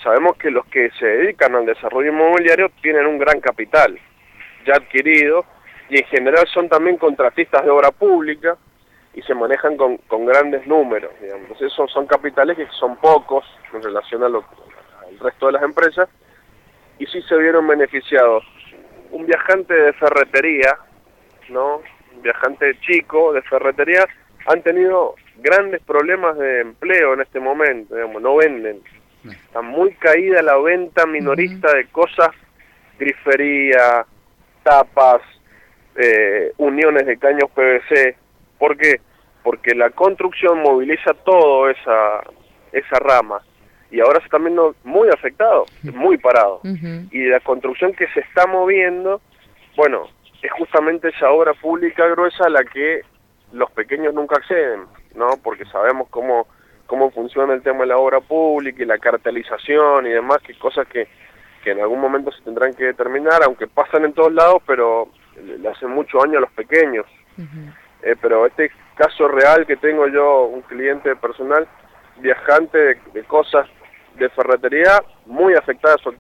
sabemos que los que se dedican al desarrollo inmobiliario tienen un gran capital ya adquirido, y en general son también contratistas de obra pública y se manejan con grandes números, digamos. Entonces son capitales que son pocos en relación al resto de las empresas, y sí se vieron beneficiados. Un viajante de ferretería, ¿no? Un viajante chico de ferretería han tenido grandes problemas de empleo en este momento, digamos, no venden. Está muy caída la venta minorista de cosas, grifería, tapas, uniones de caños PVC. ¿Por qué? Porque la construcción moviliza toda esa rama, y ahora se está viendo muy afectado, muy parado. Y la construcción que se está moviendo, bueno, es justamente esa obra pública gruesa a la que los pequeños nunca acceden, ¿no? Porque sabemos cómo funciona el tema de la obra pública y la cartelización y demás, que cosas que en algún momento se tendrán que determinar, aunque pasan en todos lados, pero le hacen mucho daño a los pequeños. Pero este caso real que tengo yo, un cliente personal, viajante de cosas de ferretería, muy afectada